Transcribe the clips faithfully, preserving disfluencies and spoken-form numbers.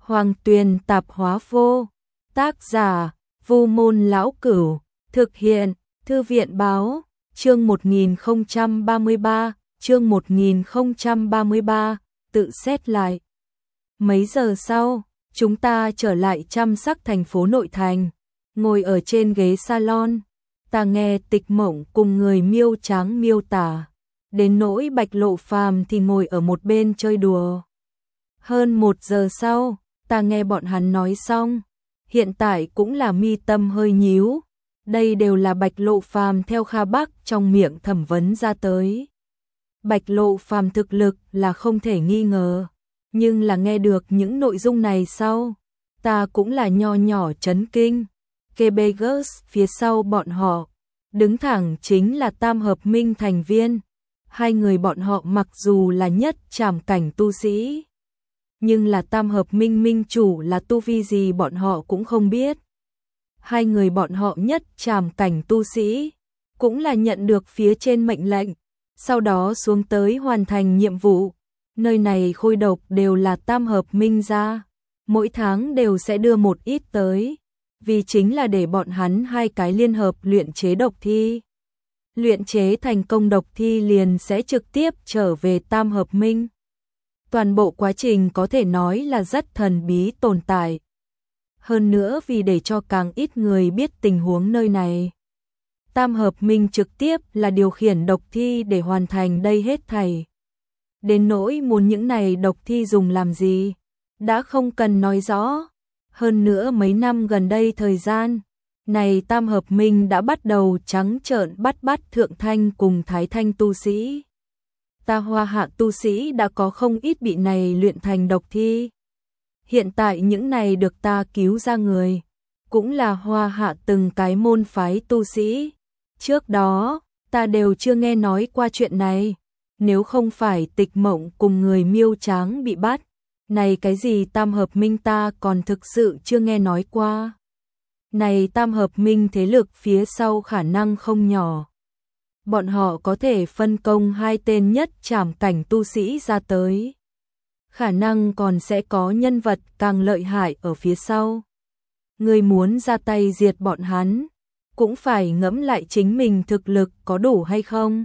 Hoàng Tuyền tạp hóa vô. Tác giả: Vu Môn Lão Cửu. Thực hiện: Thư viện báo. Chương một nghìn không trăm ba mươi ba, chương một nghìn không trăm ba mươi ba, tự xét lại. Mấy giờ sau, chúng ta trở lại Trăm Sắc thành phố nội thành, ngồi ở trên ghế salon, ta nghe Tịch Mộng cùng người miêu tráng miêu tả, đến nỗi Bạch Lộ Phàm thì ngồi ở một bên chơi đùa. Hơn một giờ sau, ta nghe bọn hắn nói xong, hiện tại cũng là mi tâm hơi nhíu. Đây đều là Bạch Lộ Phàm theo Kha Bắc trong miệng thẩm vấn ra tới. Bạch Lộ Phàm thực lực là không thể nghi ngờ, nhưng là nghe được những nội dung này sau, ta cũng là nho nhỏ chấn kinh. Quebecers phía sau bọn họ, đứng thẳng chính là Tam Hợp Minh thành viên. Hai người bọn họ mặc dù là nhất trảm cảnh tu sĩ, nhưng là Tam Hợp Minh minh chủ là tu vi gì bọn họ cũng không biết. Hai người bọn họ nhất trảm cảnh tu sĩ, cũng là nhận được phía trên mệnh lệnh, sau đó xuống tới hoàn thành nhiệm vụ. Nơi này khôi độc đều là Tam Hợp Minh ra, mỗi tháng đều sẽ đưa một ít tới, vì chính là để bọn hắn hai cái liên hợp luyện chế độc thi. Luyện chế thành công độc thi liền sẽ trực tiếp trở về Tam Hợp Minh. Toàn bộ quá trình có thể nói là rất thần bí tồn tại. Hơn nữa vì để cho càng ít người biết tình huống nơi này, Tam Hợp Minh trực tiếp là điều khiển độc thi để hoàn thành đây hết thảy. Đến nỗi muốn những này độc thi dùng làm gì, đã không cần nói rõ. Hơn nữa mấy năm gần đây thời gian, này Tam Hợp Minh đã bắt đầu trắng trợn bắt bắt thượng thanh cùng thái thanh tu sĩ. Ta Hoa Hạ tu sĩ đã có không ít bị này luyện thành độc thi. Hiện tại những này được ta cứu ra người, cũng là Hoa Hạ từng cái môn phái tu sĩ. Trước đó, ta đều chưa nghe nói qua chuyện này. Nếu không phải Tịch Mộng cùng người miêu tráng bị bắt, này cái gì Tam Hợp Minh ta còn thực sự chưa nghe nói qua. Này Tam Hợp Minh thế lực phía sau khả năng không nhỏ. Bọn họ có thể phân công hai tên nhất trảm cảnh tu sĩ ra tới. Khả năng còn sẽ có nhân vật càng lợi hại ở phía sau. Người muốn ra tay diệt bọn hắn, cũng phải ngẫm lại chính mình thực lực có đủ hay không.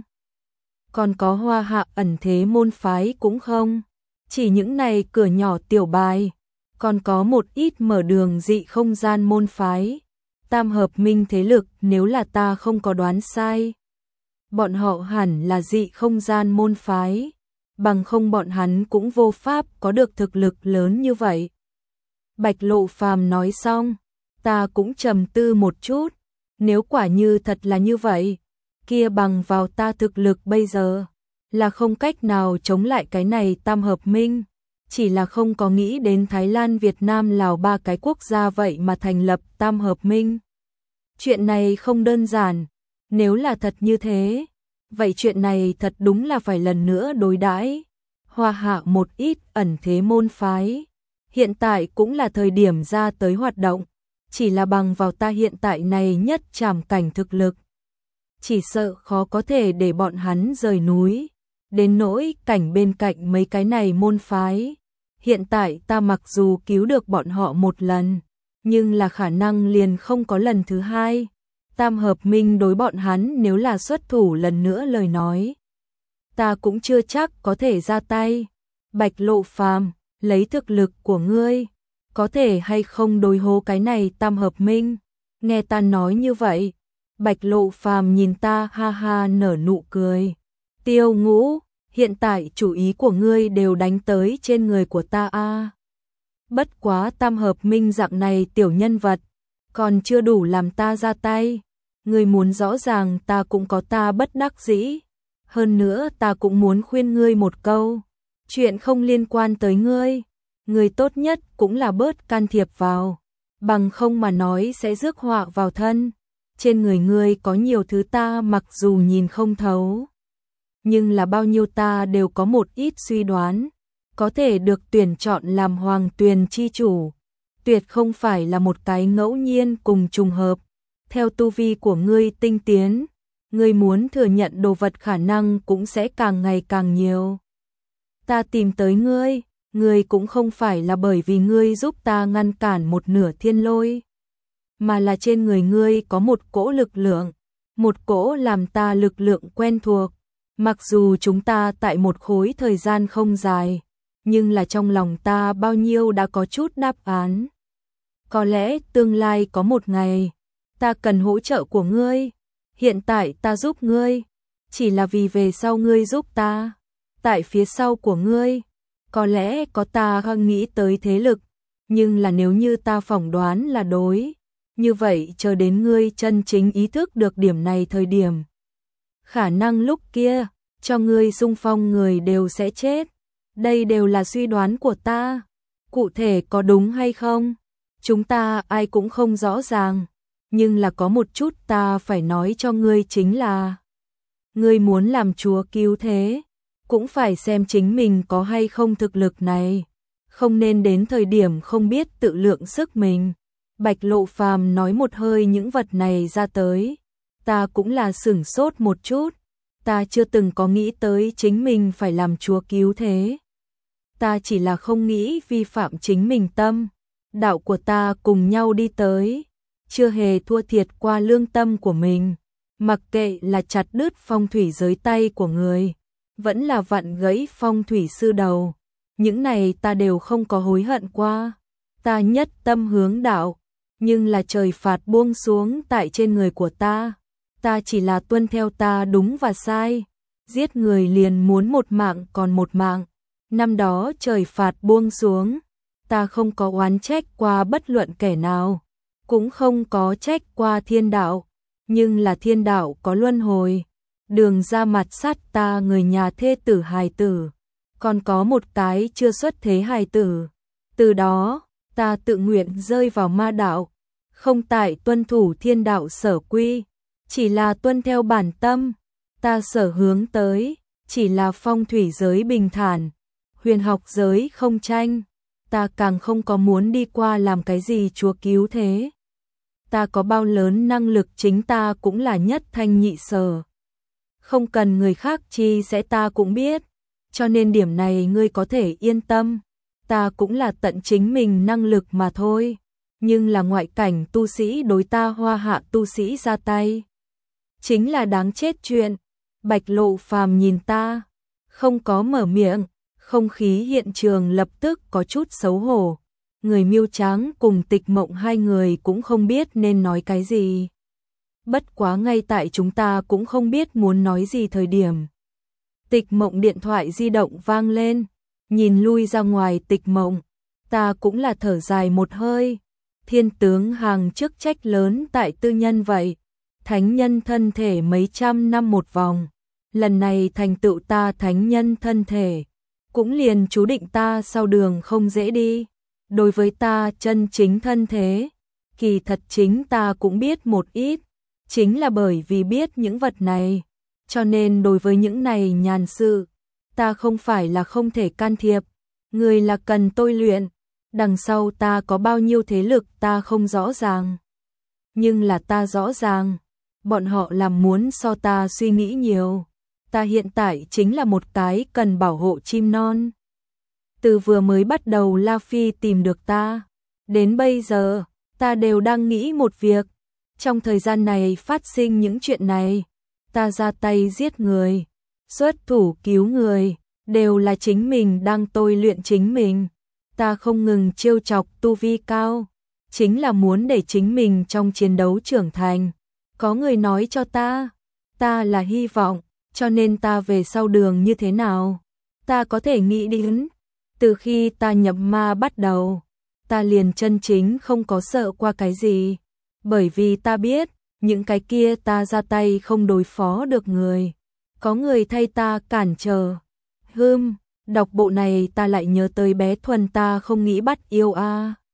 Còn có Hoa Hạ ẩn thế môn phái cũng không. Chỉ những này cửa nhỏ tiểu bài. Còn có một ít mở đường dị không gian môn phái. Tam Hợp Minh thế lực nếu là ta không có đoán sai, bọn họ hẳn là dị không gian môn phái. Bằng không bọn hắn cũng vô pháp có được thực lực lớn như vậy. Bạch Lộ Phàm nói xong, ta cũng trầm tư một chút. Nếu quả như thật là như vậy, kia bằng vào ta thực lực bây giờ, là không cách nào chống lại cái này Tam Hợp Minh. Chỉ là không có nghĩ đến Thái Lan, Việt Nam, Lào ba cái quốc gia vậy mà thành lập Tam Hợp Minh. Chuyện này không đơn giản, nếu là thật như thế, vậy chuyện này thật đúng là phải lần nữa đối đãi Hoa Hạ một ít ẩn thế môn phái. Hiện tại cũng là thời điểm ra tới hoạt động, chỉ là bằng vào ta hiện tại này nhất trảm cảnh thực lực, chỉ sợ khó có thể để bọn hắn rời núi. Đến nỗi cảnh bên cạnh mấy cái này môn phái, hiện tại ta mặc dù cứu được bọn họ một lần, nhưng là khả năng liền không có lần thứ hai. Tam Hợp Minh đối bọn hắn nếu là xuất thủ lần nữa lời nói, ta cũng chưa chắc có thể ra tay. Bạch Lộ Phàm, lấy thực lực của ngươi, có thể hay không đối hô cái này Tam Hợp Minh? Nghe ta nói như vậy, Bạch Lộ Phàm nhìn ta ha ha nở nụ cười. Tiêu Ngũ, hiện tại chủ ý của ngươi đều đánh tới trên người của ta a. À. Bất quá Tam Hợp Minh dạng này tiểu nhân vật, còn chưa đủ làm ta ra tay. Ngươi muốn rõ ràng ta cũng có ta bất đắc dĩ. Hơn nữa ta cũng muốn khuyên ngươi một câu. Chuyện không liên quan tới ngươi, ngươi tốt nhất cũng là bớt can thiệp vào. Bằng không mà nói sẽ rước họa vào thân. Trên người ngươi có nhiều thứ ta mặc dù nhìn không thấu, nhưng là bao nhiêu ta đều có một ít suy đoán. Có thể được tuyển chọn làm Hoàng Tuyền chi chủ, tuyệt không phải là một cái ngẫu nhiên cùng trùng hợp. Theo tu vi của ngươi tinh tiến, ngươi muốn thừa nhận đồ vật khả năng cũng sẽ càng ngày càng nhiều. Ta tìm tới ngươi, ngươi cũng không phải là bởi vì ngươi giúp ta ngăn cản một nửa thiên lôi, mà là trên người ngươi có một cỗ lực lượng, một cỗ làm ta lực lượng quen thuộc. Mặc dù chúng ta tại một khối thời gian không dài, nhưng là trong lòng ta bao nhiêu đã có chút đáp án. Có lẽ tương lai có một ngày, ta cần hỗ trợ của ngươi. Hiện tại ta giúp ngươi, chỉ là vì về sau ngươi giúp ta. Tại phía sau của ngươi, có lẽ có ta không nghĩ tới thế lực, nhưng là nếu như ta phỏng đoán là đối, như vậy chờ đến ngươi chân chính ý thức được điểm này thời điểm, khả năng lúc kia, cho ngươi xung phong người đều sẽ chết. Đây đều là suy đoán của ta. Cụ thể có đúng hay không, chúng ta ai cũng không rõ ràng. Nhưng là có một chút ta phải nói cho ngươi chính là, ngươi muốn làm chúa cứu thế, cũng phải xem chính mình có hay không thực lực này. Không nên đến thời điểm không biết tự lượng sức mình. Bạch Lộ Phàm nói một hơi những vật này ra tới. Ta cũng là sửng sốt một chút. Ta chưa từng có nghĩ tới chính mình phải làm chúa cứu thế. Ta chỉ là không nghĩ vi phạm chính mình tâm. Đạo của ta cùng nhau đi tới, chưa hề thua thiệt qua lương tâm của mình. Mặc kệ là chặt đứt phong thủy giới tay của người, vẫn là vặn gãy phong thủy sư đầu. Những này ta đều không có hối hận qua. Ta nhất tâm hướng đạo, nhưng là trời phạt buông xuống tại trên người của ta. Ta chỉ là tuân theo ta đúng và sai. Giết người liền muốn một mạng còn một mạng. Năm đó trời phạt buông xuống, ta không có oán trách qua bất luận kẻ nào, cũng không có trách qua thiên đạo. Nhưng là thiên đạo có luân hồi, đường ra mặt sát ta người nhà thê tử hài tử, còn có một cái chưa xuất thế hài tử. Từ đó, ta tự nguyện rơi vào ma đạo, không tại tuân thủ thiên đạo sở quy, chỉ là tuân theo bản tâm. Ta sở hướng tới, chỉ là phong thủy giới bình thản, huyền học giới không tranh. Ta càng không có muốn đi qua làm cái gì chúa cứu thế. Ta có bao lớn năng lực chính ta cũng là nhất thanh nhị sở. Không cần người khác chi sẽ ta cũng biết. Cho nên điểm này ngươi có thể yên tâm. Ta cũng là tận chính mình năng lực mà thôi. Nhưng là ngoại cảnh tu sĩ đối ta hoa hạ tu sĩ ra tay, chính là đáng chết chuyện. Bạch Lộ Phàm nhìn ta, không có mở miệng. Không khí hiện trường lập tức có chút xấu hổ. Người Miêu Tráng cùng Tịch Mộng hai người cũng không biết nên nói cái gì. Bất quá ngay tại chúng ta cũng không biết muốn nói gì thời điểm, Tịch Mộng điện thoại di động vang lên. Nhìn lui ra ngoài Tịch Mộng, ta cũng là thở dài một hơi. Thiên tướng hàng chức trách lớn tại tư nhân vậy. Thánh nhân thân thể mấy trăm năm một vòng. Lần này thành tựu ta thánh nhân thân thể, cũng liền chú định ta sau đường không dễ đi. Đối với ta chân chính thân thế, kỳ thật chính ta cũng biết một ít. Chính là bởi vì biết những vật này, cho nên đối với những này nhàn sự, ta không phải là không thể can thiệp. Người là cần tôi luyện. Đằng sau ta có bao nhiêu thế lực ta không rõ ràng. Nhưng là ta rõ ràng, bọn họ làm muốn so ta suy nghĩ nhiều. Ta hiện tại chính là một cái cần bảo hộ chim non. Từ vừa mới bắt đầu La Phi tìm được ta, đến bây giờ, ta đều đang nghĩ một việc. Trong thời gian này phát sinh những chuyện này, ta ra tay giết người, xuất thủ cứu người, đều là chính mình đang tôi luyện chính mình. Ta không ngừng trêu chọc tu vi cao, chính là muốn để chính mình trong chiến đấu trưởng thành. Có người nói cho ta, ta là hy vọng, cho nên ta về sau đường như thế nào, ta có thể nghĩ đến. Từ khi ta nhập ma bắt đầu, ta liền chân chính không có sợ qua cái gì, bởi vì ta biết, những cái kia ta ra tay không đối phó được người, có người thay ta cản trở. Hừm, đọc bộ này ta lại nhớ tới bé Thuần ta không nghĩ bắt yêu a.